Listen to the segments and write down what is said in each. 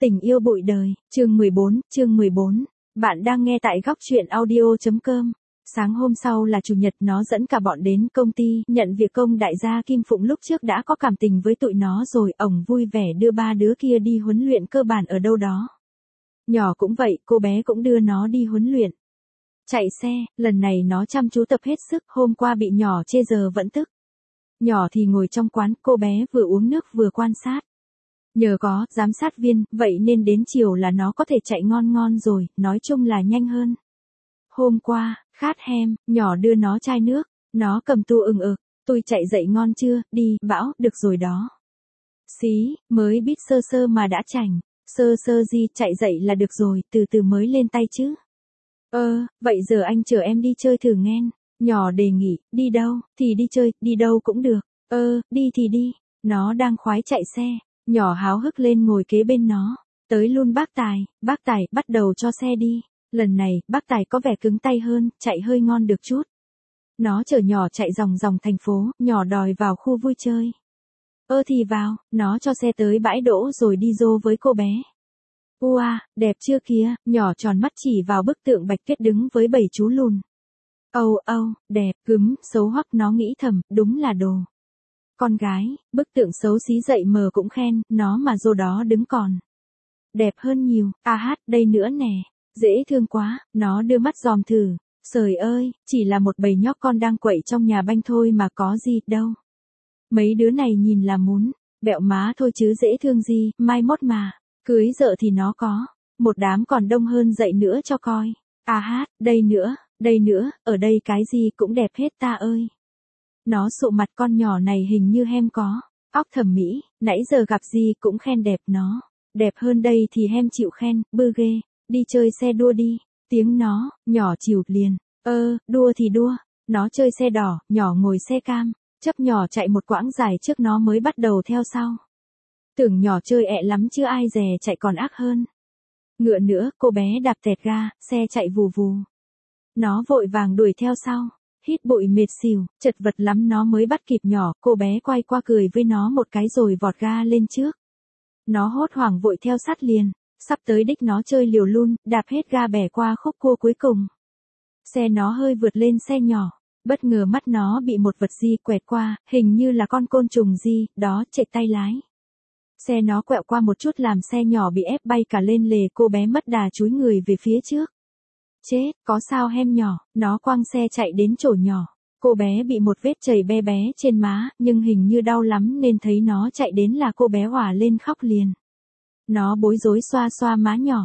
Tình yêu bụi đời, chương 14. Bạn đang nghe tại góc truyện audio.com. Sáng hôm sau là chủ nhật, nó dẫn cả bọn đến công ty, nhận việc công. Đại gia Kim Phụng lúc trước đã có cảm tình với tụi nó rồi, ổng vui vẻ đưa ba đứa kia đi huấn luyện cơ bản ở đâu đó. Nhỏ cũng vậy, cô bé cũng đưa nó đi huấn luyện. Chạy xe, lần này nó chăm chú tập hết sức, hôm qua bị nhỏ chê giờ vẫn tức. Nhỏ thì ngồi trong quán, cô bé vừa uống nước vừa quan sát. Nhờ có giám sát viên, vậy nên đến chiều là nó có thể chạy ngon ngon rồi, nói chung là nhanh hơn. Hôm qua, khát hem, nhỏ đưa nó chai nước, nó cầm tu tôi chạy dậy ngon chưa, đi, bảo, được rồi đó. Xí, mới biết sơ sơ mà đã chảnh, sơ sơ gì, chạy dậy là được rồi, từ từ mới lên tay chứ. Vậy giờ anh chở em đi chơi thử nghen. Nhỏ đề nghị, đi đâu, thì đi chơi, đi đâu cũng được. Đi thì đi, nó đang khoái chạy xe. Nhỏ háo hức lên ngồi kế bên nó. Tới luôn bác Tài bắt đầu cho xe đi. Lần này, bác Tài có vẻ cứng tay hơn, chạy hơi ngon được chút. Nó chở nhỏ chạy vòng thành phố, nhỏ đòi vào khu vui chơi. Thì vào, nó cho xe tới bãi đỗ rồi đi dô với cô bé. Ua, đẹp chưa kìa, nhỏ tròn mắt chỉ vào bức tượng bạch tuyết đứng với 7 chú lùn. Đẹp, xấu hoắc, nó nghĩ thầm, đúng là đồ. Con gái, bức tượng xấu xí dậy mờ cũng khen, nó mà dô đó đứng còn. Đẹp hơn nhiều, đây nữa nè, dễ thương quá, nó đưa mắt dòm thử. Trời ơi, chỉ là một bầy nhóc con đang quậy trong nhà banh thôi mà có gì đâu. Mấy đứa này nhìn là muốn, bẹo má thôi chứ dễ thương gì, mai mốt mà, cưới vợ thì nó có. Một đám còn đông hơn dậy nữa cho coi. Đây nữa, ở đây cái gì cũng đẹp hết ta ơi. Nó sụ mặt, con nhỏ này hình như hem có óc thẩm mỹ, nãy giờ gặp gì cũng khen đẹp nó. Đẹp hơn đây thì hem chịu khen, bư ghê, đi chơi xe đua đi. Tiếng nó, nhỏ chịu liền. Đua thì đua, nó chơi xe đỏ, nhỏ ngồi xe cam, chấp nhỏ chạy một quãng dài trước nó mới bắt đầu theo sau. Tưởng nhỏ chơi ẹ lắm chứ ai dè chạy còn ác hơn. Ngựa nữa, cô bé đạp tẹt ga, xe chạy vù vù. Nó vội vàng đuổi theo sau, hít bụi mệt xỉu, chật vật lắm nó mới bắt kịp nhỏ, cô bé quay qua cười với nó một cái rồi vọt ga lên trước. Nó hốt hoảng vội theo sát liền, sắp tới đích nó chơi liều luôn, đạp hết ga bẻ qua khúc cua cuối cùng. Xe nó hơi vượt lên xe nhỏ, bất ngờ mắt nó bị một vật gì quẹt qua, hình như là con côn trùng gì, đó, chạy tay lái. Xe nó quẹo qua một chút làm xe nhỏ bị ép bay cả lên lề, cô bé mất đà chúi người về phía trước. Chết, có sao hem nhỏ, nó quăng xe chạy đến chỗ nhỏ. Cô bé bị một vết chảy bé bé trên má, nhưng hình như đau lắm nên thấy nó chạy đến là cô bé òa lên khóc liền. Nó bối rối xoa xoa má nhỏ.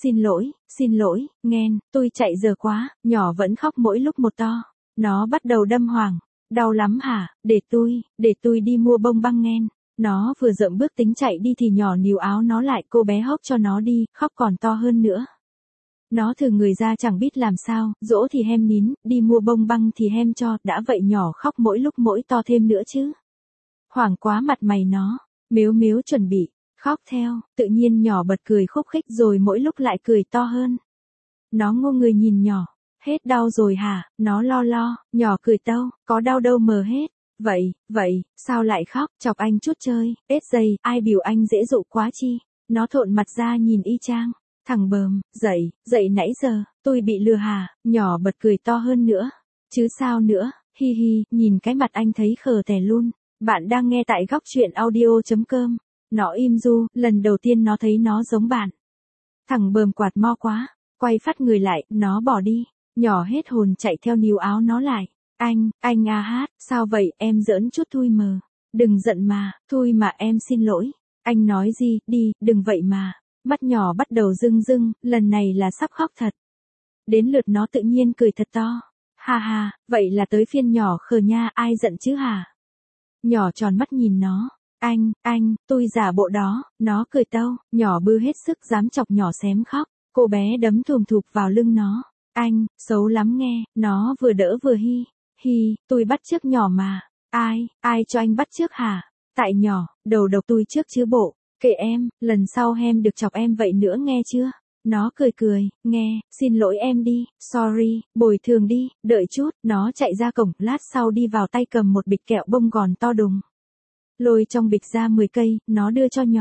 Xin lỗi, nghen, tôi chạy giờ quá, nhỏ vẫn khóc mỗi lúc một to. Nó bắt đầu đâm hoàng. Đau lắm hả, để tôi đi mua bông băng nghen. Nó vừa dậm bước tính chạy đi thì nhỏ níu áo nó lại, cô bé hốc cho nó đi, khóc còn to hơn nữa. Nó thừ người ra chẳng biết làm sao, dỗ thì hem nín, đi mua bông băng thì hem cho, đã vậy nhỏ khóc mỗi lúc mỗi to thêm nữa chứ. Hoảng quá mặt mày nó, mếu chuẩn bị, khóc theo, tự nhiên nhỏ bật cười khúc khích rồi mỗi lúc lại cười to hơn. Nó ngô người nhìn nhỏ, hết đau rồi hả, nó lo, nhỏ cười tâu, có đau đâu mờ hết. Vậy, sao lại khóc, chọc anh chút chơi, ết giây, ai biểu anh dễ dụ quá chi. Nó thộn mặt ra nhìn y chang, thằng bờm, dậy nãy giờ, tôi bị lừa hả, nhỏ bật cười to hơn nữa. Chứ sao nữa, hi hi, nhìn cái mặt anh thấy khờ tè luôn. Bạn đang nghe tại góc truyện audio.com. Nó im du, lần đầu tiên nó thấy nó giống bạn. Thằng bờm quạt mo quá, quay phát người lại, nó bỏ đi. Nhỏ hết hồn chạy theo níu áo nó lại. Anh sao vậy, em giỡn chút thôi mờ. Đừng giận mà, thôi mà em xin lỗi. Anh nói gì, đi, đừng vậy mà. Mắt nhỏ bắt đầu rưng, lần này là sắp khóc thật. Đến lượt nó tự nhiên cười thật to. Ha, vậy là tới phiên nhỏ khờ nha, ai giận chứ hả? Nhỏ tròn mắt nhìn nó. Anh, tôi giả bộ đó, nó cười tâu, nhỏ bư hết sức dám chọc nhỏ xém khóc. Cô bé đấm thùm thụp vào lưng nó. Anh, xấu lắm nghe, nó vừa đỡ vừa hi, tôi bắt chước nhỏ mà. Ai cho anh bắt chước hả? Tại nhỏ, đầu độc tôi trước chứ bộ. Kệ em, lần sau hem được chọc em vậy nữa nghe chưa? Nó cười, nghe, xin lỗi em đi, sorry, bồi thường đi, đợi chút, nó chạy ra cổng, lát sau đi vào tay cầm một bịch kẹo bông gòn to đùng. Lôi trong bịch ra 10 cây, nó đưa cho nhỏ.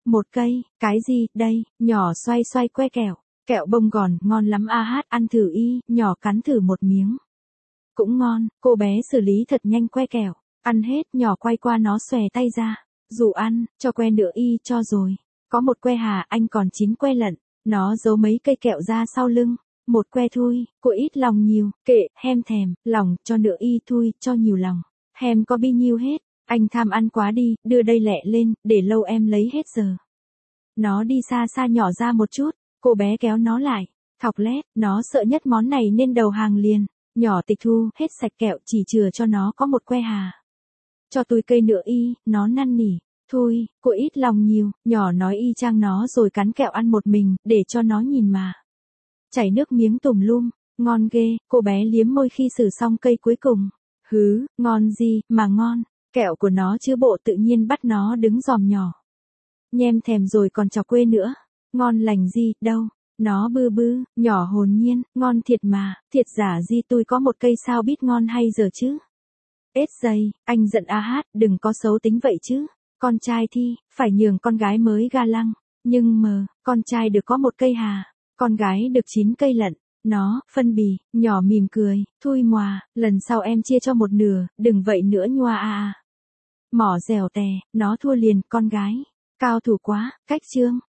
Một cây, cái gì, đây, nhỏ xoay xoay que kẹo. Kẹo bông gòn, ngon lắm a hát, ăn thử y, nhỏ cắn thử một miếng. Cũng ngon, cô bé xử lý thật nhanh que kẹo. Ăn hết, nhỏ quay qua nó xòe tay ra. Dù ăn, cho que nữa y, cho rồi. Có một que hà, anh còn 9 que lận. Nó giấu mấy cây kẹo ra sau lưng. Một que thui, cô ít lòng nhiều, kệ, hem thèm, lòng, cho nữa y thui, cho nhiều lòng. Hem có bi nhiêu hết, anh tham ăn quá đi, đưa đây lẹ lên, để lâu em lấy hết giờ. Nó đi xa xa nhỏ ra một chút, cô bé kéo nó lại. Thọc lét, nó sợ nhất món này nên đầu hàng liền. Nhỏ tịch thu, hết sạch kẹo, chỉ chừa cho nó có một que hà. Cho tôi cây nữa y, nó năn nỉ. Thôi, cô ít lòng nhiều, nhỏ nói y chang nó rồi cắn kẹo ăn một mình, để cho nó nhìn mà. Chảy nước miếng tùm lum, ngon ghê, cô bé liếm môi khi xử xong cây cuối cùng. Hứ, ngon gì, mà ngon, kẹo của nó chứ bộ tự nhiên bắt nó đứng giòm nhỏ. Nhem thèm rồi còn chọc quê nữa, ngon lành gì, đâu, nó bư bư, nhỏ hồn nhiên, ngon thiệt mà, thiệt giả gì tôi có một cây sao biết ngon hay giờ chứ. Ết dây, anh giận a hát, đừng có xấu tính vậy chứ, con trai thi, phải nhường con gái mới ga lăng, nhưng mờ, con trai được có một cây hà. Con gái được 9 cây lận, nó, phân bì, nhỏ mỉm cười, thui mòa, lần sau em chia cho một nửa, đừng vậy nữa nhoa à. Mỏ dẻo tè, nó thua liền, con gái, cao thủ quá, cách trương.